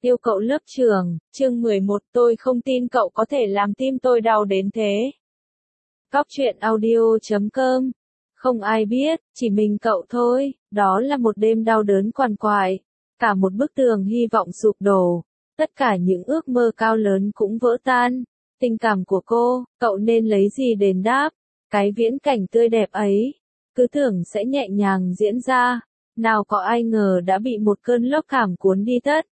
Yêu cậu lớp trường, chương 11, tôi không tin cậu có thể làm tim tôi đau đến thế. Cóc truyện audio.com. Không ai biết, chỉ mình cậu thôi, đó là một đêm đau đớn quằn quại. Cả một bức tường hy vọng sụp đổ. Tất cả những ước mơ cao lớn cũng vỡ tan. Tình cảm của cô, cậu nên lấy gì đền đáp? Cái viễn cảnh tươi đẹp ấy, cứ tưởng sẽ nhẹ nhàng diễn ra. Nào có ai ngờ đã bị một cơn lốc cảm cuốn đi tất.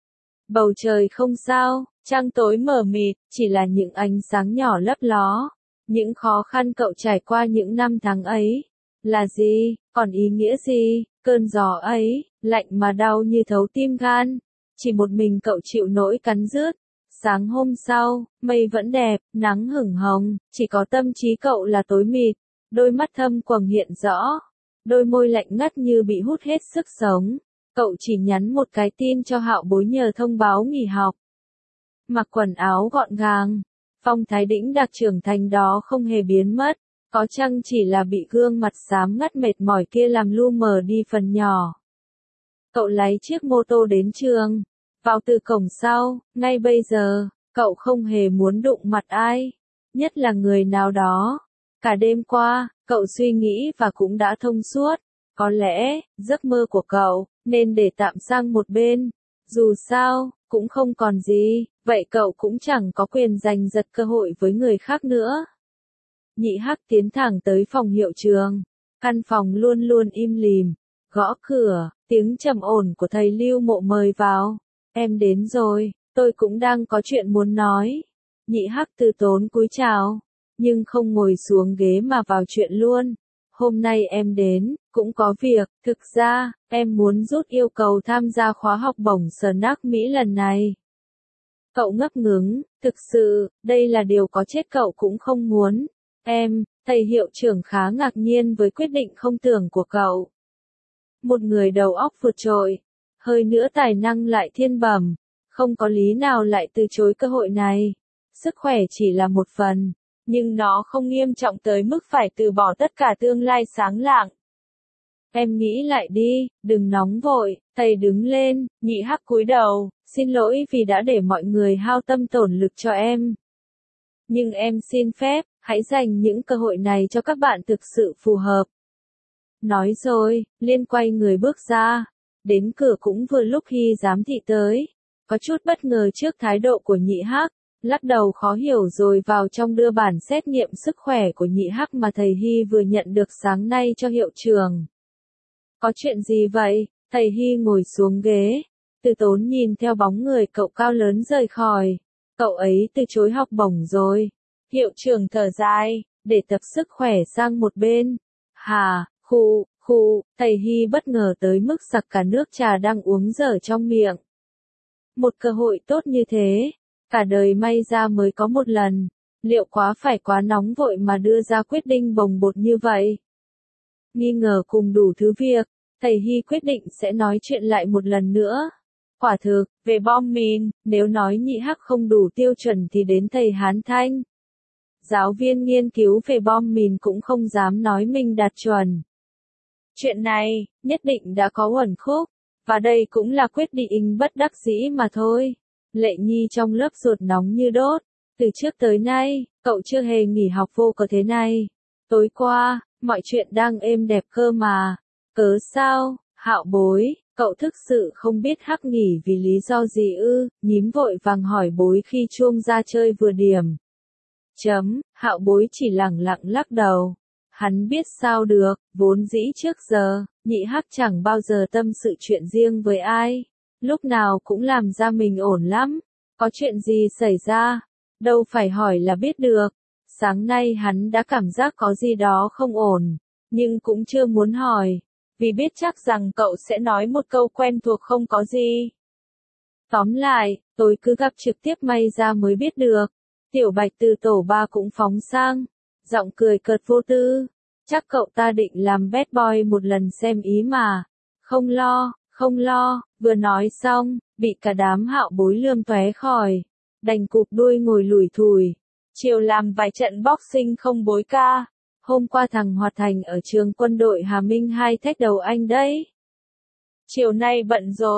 Bầu trời không sao, trăng tối mờ mịt, chỉ là những ánh sáng nhỏ lấp ló. Những khó khăn cậu trải qua những năm tháng ấy, là gì, còn ý nghĩa gì, cơn gió ấy, lạnh mà đau như thấu tim gan. Chỉ một mình cậu chịu nỗi cắn rứt. Sáng hôm sau, mây vẫn đẹp, nắng hửng hồng, chỉ có tâm trí cậu là tối mịt. Đôi mắt thâm quầng hiện rõ, đôi môi lạnh ngắt như bị hút hết sức sống. Cậu chỉ nhắn một cái tin cho Hạo Bối nhờ thông báo nghỉ học. Mặc quần áo gọn gàng, phong thái đĩnh đạc trưởng thành đó không hề biến mất, có chăng chỉ là bị gương mặt xám ngắt mệt mỏi kia làm lu mờ đi phần nhỏ. Cậu lái chiếc mô tô đến trường, vào từ cổng sau, ngay bây giờ, cậu không hề muốn đụng mặt ai, nhất là người nào đó. Cả đêm qua, cậu suy nghĩ và cũng đã thông suốt. Có lẽ, giấc mơ của cậu, nên để tạm sang một bên. Dù sao, cũng không còn gì, vậy cậu cũng chẳng có quyền giành giật cơ hội với người khác nữa. Nhị Hắc tiến thẳng tới phòng hiệu trường. Căn phòng luôn luôn im lìm. Gõ cửa, tiếng trầm ổn của thầy Lưu Mộ mời vào. Em đến rồi, tôi cũng đang có chuyện muốn nói. Nhị Hắc từ tốn cúi chào, nhưng không ngồi xuống ghế mà vào chuyện luôn. Hôm nay em đến, cũng có việc, thực ra, em muốn rút yêu cầu tham gia khóa học bổng Snack Mỹ lần này. Cậu ngấp ngứng, thực sự, đây là điều có chết cậu cũng không muốn. Thầy hiệu trưởng khá ngạc nhiên với quyết định không tưởng của cậu. Một người đầu óc vượt trội, hơi nữa tài năng lại thiên bẩm, không có lý nào lại từ chối cơ hội này. Sức khỏe chỉ là một phần, nhưng nó không nghiêm trọng tới mức phải từ bỏ tất cả tương lai sáng lạng. Em nghĩ lại đi, đừng nóng vội. Thầy đứng lên, Nhị Hắc cúi đầu, xin lỗi vì đã để mọi người hao tâm tổn lực cho em. Nhưng em xin phép, hãy dành những cơ hội này cho các bạn thực sự phù hợp. Nói rồi, Liên quay người bước ra. Đến cửa cũng vừa lúc Hy giám thị tới. Có chút bất ngờ trước thái độ của Nhị Hắc, lắc đầu khó hiểu rồi vào trong đưa bản xét nghiệm sức khỏe của Nhị Hắc mà thầy Hy vừa nhận được sáng nay cho hiệu trường. Có chuyện gì vậy? Thầy Hy ngồi xuống ghế, từ tốn nhìn theo bóng người cậu cao lớn rời khỏi. Cậu ấy từ chối học bổng rồi. Hiệu trưởng thở dài, để tập sức khỏe sang một bên. Hà, thầy Hy bất ngờ tới mức sặc cả nước trà đang uống dở trong miệng. Một cơ hội tốt như thế, cả đời may ra mới có một lần, liệu phải quá nóng vội mà đưa ra quyết định bồng bột như vậy? Nghi ngờ cùng đủ thứ việc, thầy Hy quyết định sẽ nói chuyện lại một lần nữa. Quả thực, về bom mìn, nếu nói Nhị Hắc không đủ tiêu chuẩn thì đến thầy Hán Thanh. Giáo viên nghiên cứu về bom mìn cũng không dám nói mình đạt chuẩn. Chuyện này, nhất định đã có uẩn khúc, và đây cũng là quyết định bất đắc dĩ mà thôi. Lệ Nhi trong lớp ruột nóng như đốt. Từ trước tới nay, cậu chưa hề nghỉ học vô cớ thế này. Tối qua, mọi chuyện đang êm đẹp cơ mà. Cớ sao, Hạo Bối, cậu thực sự không biết Hắc nghỉ vì lý do gì ư? Nhím vội vàng hỏi Bối khi chuông ra chơi vừa điểm. Hạo Bối chỉ lẳng lặng lắc đầu. Hắn biết sao được, vốn dĩ trước giờ, Nhị Hắc chẳng bao giờ tâm sự chuyện riêng với ai. Lúc nào cũng làm ra mình ổn lắm. Có chuyện gì xảy ra? Đâu phải hỏi là biết được. Sáng nay hắn đã cảm giác có gì đó không ổn, nhưng cũng chưa muốn hỏi, vì biết chắc rằng cậu sẽ nói một câu quen thuộc không có gì. Tóm lại, tôi cứ gặp trực tiếp may ra mới biết được. Tiểu Bạch từ tổ 3 cũng phóng sang, giọng cười cợt vô tư. Chắc cậu ta định làm bad boy một lần xem ý mà. Không lo, vừa nói xong, bị cả đám Hạo Bối lườm tóe khỏi. Đành cụp đuôi ngồi lủi thủi. Chiều làm vài trận boxing không Bối ca. Hôm qua thằng Hoạt Thành ở trường quân đội Hà Minh 2 thách đầu anh đấy. Chiều nay bận rồi,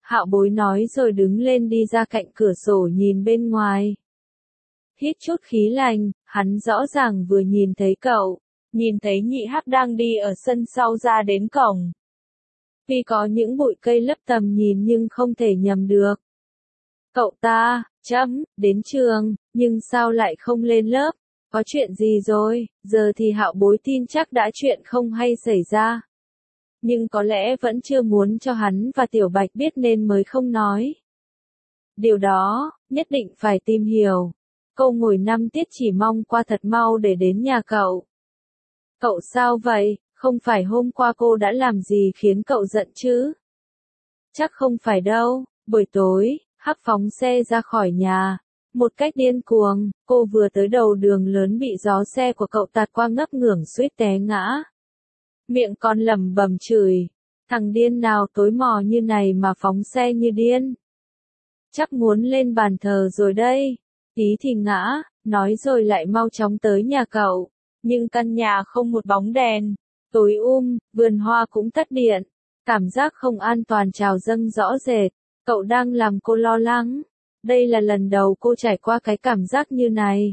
Hạo Bối nói rồi đứng lên đi ra cạnh cửa sổ nhìn bên ngoài. Hít chút khí lạnh, hắn rõ ràng vừa nhìn thấy cậu, nhìn thấy Nhị Hắc đang đi ở sân sau ra đến cổng. Vì có những bụi cây lấp tầm nhìn nhưng không thể nhầm được. Cậu ta, đến trường, nhưng sao lại không lên lớp? Có chuyện gì rồi? Giờ thì Hạo Bối tin chắc đã chuyện không hay xảy ra. Nhưng có lẽ vẫn chưa muốn cho hắn và Tiểu Bạch biết nên mới không nói. Điều đó, nhất định phải tìm hiểu. Cô ngồi 5 tiết chỉ mong qua thật mau để đến nhà cậu. Cậu sao vậy? Không phải hôm qua cô đã làm gì khiến cậu giận chứ? Chắc không phải đâu. Buổi tối, Hắc phóng xe ra khỏi nhà. Một cách điên cuồng, cô vừa tới đầu đường lớn bị gió xe của cậu tạt qua ngấp ngưởng suýt té ngã. Miệng còn lẩm bẩm chửi. Thằng điên nào tối mò như này mà phóng xe như điên. Chắc muốn lên bàn thờ rồi đây. Tí thì ngã, nói rồi lại mau chóng tới nhà cậu. Nhưng căn nhà không một bóng đèn. Tối vườn hoa cũng tắt điện. Cảm giác không an toàn trào dâng rõ rệt. Cậu đang làm cô lo lắng. Đây là lần đầu cô trải qua cái cảm giác như này.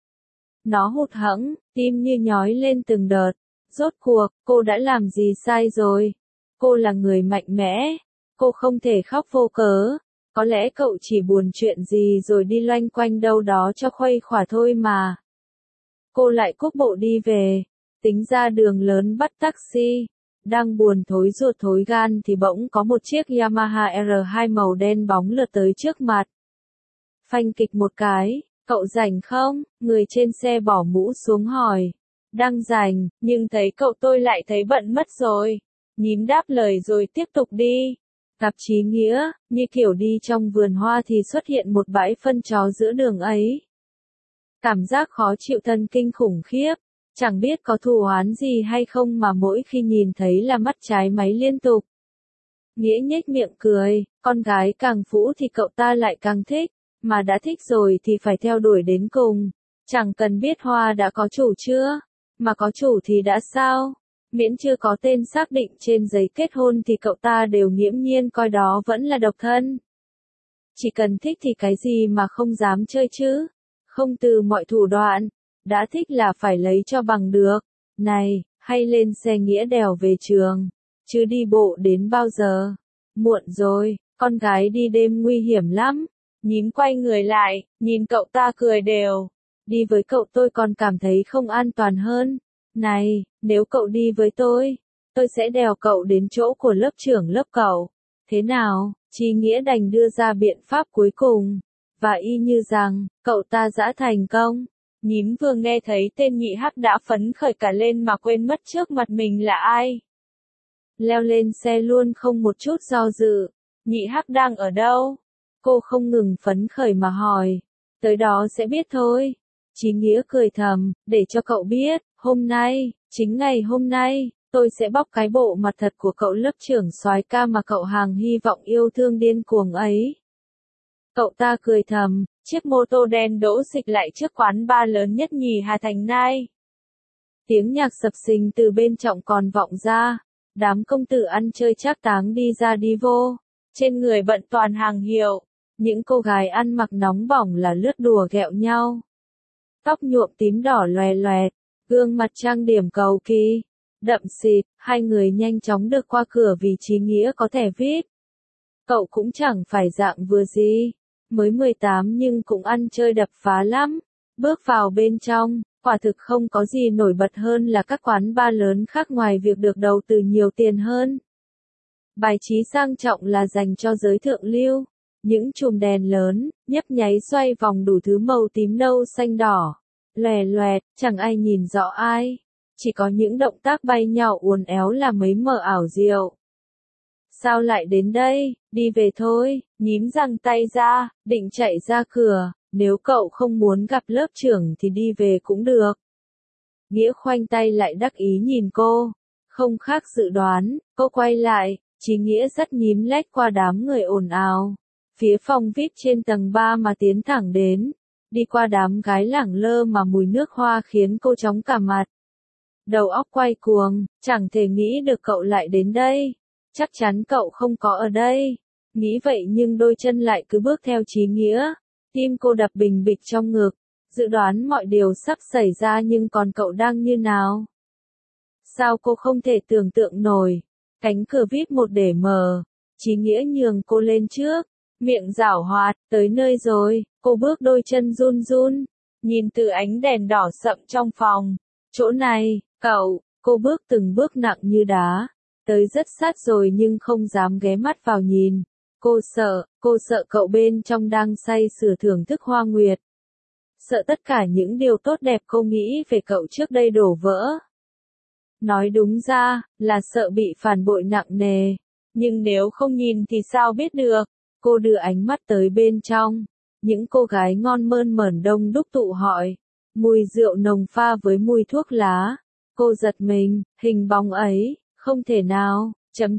Nó hụt hẫng, tim như nhói lên từng đợt. Rốt cuộc, cô đã làm gì sai rồi? Cô là người mạnh mẽ. Cô không thể khóc vô cớ. Có lẽ cậu chỉ buồn chuyện gì rồi đi loanh quanh đâu đó cho khuây khỏa thôi mà. Cô lại cúc bộ đi về. Tính ra đường lớn bắt taxi. Đang buồn thối ruột thối gan thì bỗng có một chiếc Yamaha R2 màu đen bóng lượt tới trước mặt. Phanh kịch một cái, cậu rảnh không? Người trên xe bỏ mũ xuống hỏi. Đang rảnh, nhưng thấy cậu tôi lại thấy bận mất rồi. Nhím đáp lời rồi tiếp tục đi. Gặp Chí Nghĩa, như kiểu đi trong vườn hoa thì xuất hiện một bãi phân chó giữa đường ấy. Cảm giác khó chịu thân kinh khủng khiếp. Chẳng biết có thù oán gì hay không mà mỗi khi nhìn thấy là mắt trái máy liên tục. Nghĩa nhếch miệng cười, con gái càng phũ thì cậu ta lại càng thích, mà đã thích rồi thì phải theo đuổi đến cùng. Chẳng cần biết hoa đã có chủ chưa, mà có chủ thì đã sao, miễn chưa có tên xác định trên giấy kết hôn thì cậu ta đều nghiễm nhiên coi đó vẫn là độc thân. Chỉ cần thích thì cái gì mà không dám chơi chứ, không từ mọi thủ đoạn. Đã thích là phải lấy cho bằng được. Này, hay lên xe Nghĩa đèo về trường. Chứ đi bộ đến bao giờ? Muộn rồi, con gái đi đêm nguy hiểm lắm. Nhím quay người lại, nhìn cậu ta cười đều. Đi với cậu tôi còn cảm thấy không an toàn hơn. Này, nếu cậu đi với tôi sẽ đèo cậu đến chỗ của lớp trưởng lớp cậu. Thế nào? Chí Nghĩa đành đưa ra biện pháp cuối cùng. Và y như rằng, cậu ta đã thành công. Nhím vừa nghe thấy tên Nhị Hắc đã phấn khởi cả lên mà quên mất trước mặt mình là ai. Leo lên xe luôn không một chút do dự. Nhị Hắc đang ở đâu? Cô không ngừng phấn khởi mà hỏi. Tới đó sẽ biết thôi. Chí Nghĩa cười thầm, để cho cậu biết, hôm nay, chính ngày hôm nay, tôi sẽ bóc cái bộ mặt thật của cậu lớp trưởng soái ca mà cậu hàng hy vọng yêu thương điên cuồng ấy. Cậu ta cười thầm, chiếc mô tô đen đỗ xịch lại trước quán bar lớn nhất nhì Hà Thành Nai. Tiếng nhạc sập sình từ bên trong còn vọng ra, đám công tử ăn chơi trác táng đi ra đi vô, trên người bận toàn hàng hiệu, những cô gái ăn mặc nóng bỏng là lướt đùa ghẹo nhau. Tóc nhuộm tím đỏ loè loẹt, gương mặt trang điểm cầu kỳ, đậm xịt, hai người nhanh chóng được qua cửa vì Chí Nghĩa có thẻ VIP. Cậu cũng chẳng phải dạng vừa gì. Mới 18 nhưng cũng ăn chơi đập phá lắm. Bước vào bên trong, quả thực không có gì nổi bật hơn là các quán bar lớn khác ngoài việc được đầu tư nhiều tiền hơn. Bài trí sang trọng là dành cho giới thượng lưu. Những chùm đèn lớn, nhấp nháy xoay vòng đủ thứ màu tím nâu xanh đỏ. Lòe loẹt, chẳng ai nhìn rõ ai. Chỉ có những động tác bay nhào uốn éo là mấy mờ ảo diệu. Sao lại đến đây? Đi về thôi. Nhím giằng tay ra, định chạy ra cửa. Nếu cậu không muốn gặp lớp trưởng thì đi về cũng được. Nghĩa khoanh tay lại đắc ý nhìn cô. Không khác dự đoán, cô quay lại. Chí Nghĩa dắt nhím lách qua đám người ồn ào. Phía phòng VIP trên tầng 3 mà tiến thẳng đến. Đi qua đám gái lẳng lơ mà mùi nước hoa khiến cô chóng cả mặt. Đầu óc quay cuồng, chẳng thể nghĩ được cậu lại đến đây. Chắc chắn cậu không có ở đây. Nghĩ vậy nhưng đôi chân lại cứ bước theo chí nghĩa. Tim cô đập bình bịch trong ngực. Dự đoán mọi điều sắp xảy ra nhưng còn cậu đang như nào? Sao cô không thể tưởng tượng nổi? Cánh cửa VIP một để mở. Chí nghĩa nhường cô lên trước. Miệng giảo hoạt, tới nơi rồi. Cô bước đôi chân run run. Nhìn từ ánh đèn đỏ sậm trong phòng. Chỗ này, cậu, cô bước từng bước nặng như đá. Tới rất sát rồi nhưng không dám ghé mắt vào nhìn. Cô sợ cậu bên trong đang say sưa thưởng thức hoa nguyệt. Sợ tất cả những điều tốt đẹp cô nghĩ về cậu trước đây đổ vỡ. Nói đúng ra, là sợ bị phản bội nặng nề. Nhưng nếu không nhìn thì sao biết được. Cô đưa ánh mắt tới bên trong. Những cô gái ngon mơn mởn đông đúc tụ hỏi. Mùi rượu nồng pha với mùi thuốc lá. Cô giật mình, hình bóng ấy, không thể nào,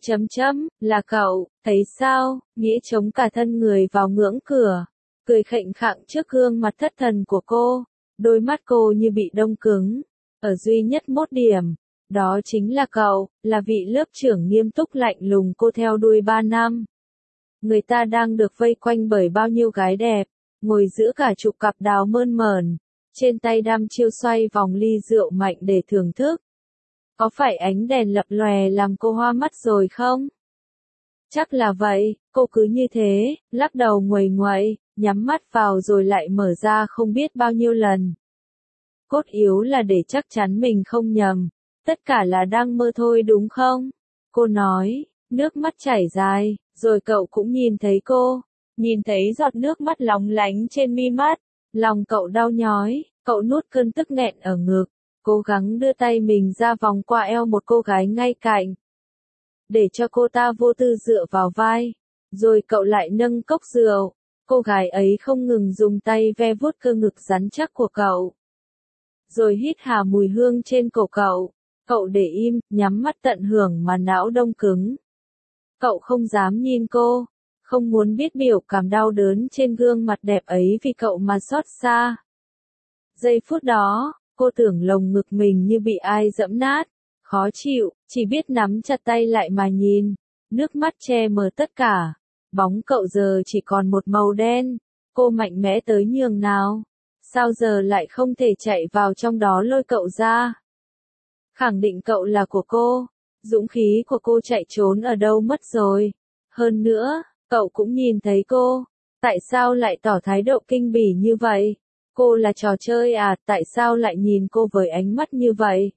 là cậu, thấy sao, Nghĩa chống cả thân người vào ngưỡng cửa. Cười khệnh khạng trước gương mặt thất thần của cô. Đôi mắt cô như bị đông cứng. Ở duy nhất một điểm. Đó chính là cậu, là vị lớp trưởng nghiêm túc lạnh lùng cô theo đuôi 3 năm. Người ta đang được vây quanh bởi bao nhiêu gái đẹp, ngồi giữa cả chục cặp đào mơn mởn, trên tay đăm chiêu xoay vòng ly rượu mạnh để thưởng thức. Có phải ánh đèn lập lòe làm cô hoa mắt rồi không? Chắc là vậy, cô cứ như thế, lắc đầu nguầy nguậy, nhắm mắt vào rồi lại mở ra không biết bao nhiêu lần. Cốt yếu là để chắc chắn mình không nhầm. Tất cả là đang mơ thôi đúng không? Cô nói, nước mắt chảy dài, rồi cậu cũng nhìn thấy cô. Nhìn thấy giọt nước mắt lóng lánh trên mi mắt. Lòng cậu đau nhói, cậu nuốt cơn tức nghẹn ở ngực. Cố gắng đưa tay mình ra vòng qua eo một cô gái ngay cạnh. Để cho cô ta vô tư dựa vào vai. Rồi cậu lại nâng cốc rượu. Cô gái ấy không ngừng dùng tay ve vuốt cơ ngực rắn chắc của cậu. Rồi hít hà mùi hương trên cổ cậu. Cậu để im, nhắm mắt tận hưởng mà não đông cứng. Cậu không dám nhìn cô, không muốn biết biểu cảm đau đớn trên gương mặt đẹp ấy vì cậu mà xót xa. Giây phút đó, cô tưởng lồng ngực mình như bị ai giẫm nát, khó chịu, chỉ biết nắm chặt tay lại mà nhìn. Nước mắt che mờ tất cả, bóng cậu giờ chỉ còn một màu đen. Cô mạnh mẽ tới nhường nào, sao giờ lại không thể chạy vào trong đó lôi cậu ra. Khẳng định cậu là của cô. Dũng khí của cô chạy trốn ở đâu mất rồi. Hơn nữa, cậu cũng nhìn thấy cô. Tại sao lại tỏ thái độ kinh bỉ như vậy? Cô là trò chơi à? Tại sao lại nhìn cô với ánh mắt như vậy?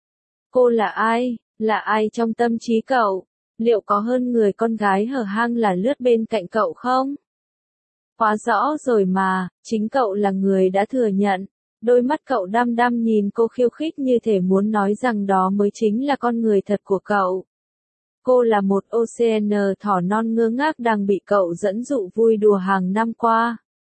Cô là ai? Là ai trong tâm trí cậu? Liệu có hơn người con gái hở hang là lướt bên cạnh cậu không? Quá rõ rồi mà, chính cậu là người đã thừa nhận. Đôi mắt cậu đăm đăm nhìn cô khiêu khích như thể muốn nói rằng đó mới chính là con người thật của cậu. Cô là một OCN thỏ non ngơ ngác đang bị cậu dẫn dụ vui đùa hàng năm qua.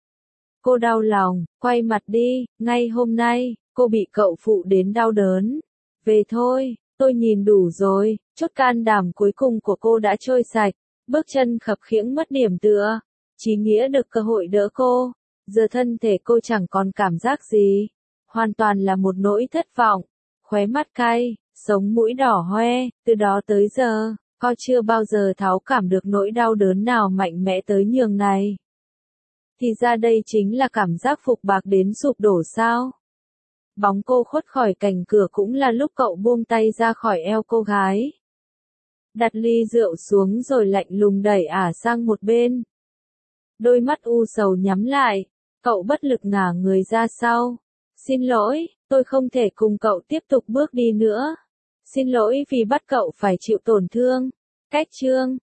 Cô đau lòng, quay mặt đi, ngay hôm nay, cô bị cậu phụ đến đau đớn. Về thôi, tôi nhìn đủ rồi, chút can đảm cuối cùng của cô đã trôi sạch, bước chân khập khiễng mất điểm tựa. Chí nghĩa được cơ hội đỡ cô. Giờ thân thể cô chẳng còn cảm giác gì. Hoàn toàn là một nỗi thất vọng. Khóe mắt cay, sống mũi đỏ hoe, từ đó tới giờ, cô chưa bao giờ thấu cảm được nỗi đau đớn nào mạnh mẽ tới nhường này. Thì ra đây chính là cảm giác phục bạc đến sụp đổ sao? Bóng cô khuất khỏi cành cửa cũng là lúc cậu buông tay ra khỏi eo cô gái. Đặt ly rượu xuống rồi lạnh lùng đẩy ả sang một bên. Đôi mắt u sầu nhắm lại, cậu bất lực ngả người ra sau. Xin lỗi, tôi không thể cùng cậu tiếp tục bước đi nữa. Xin lỗi vì bắt cậu phải chịu tổn thương. Cách chương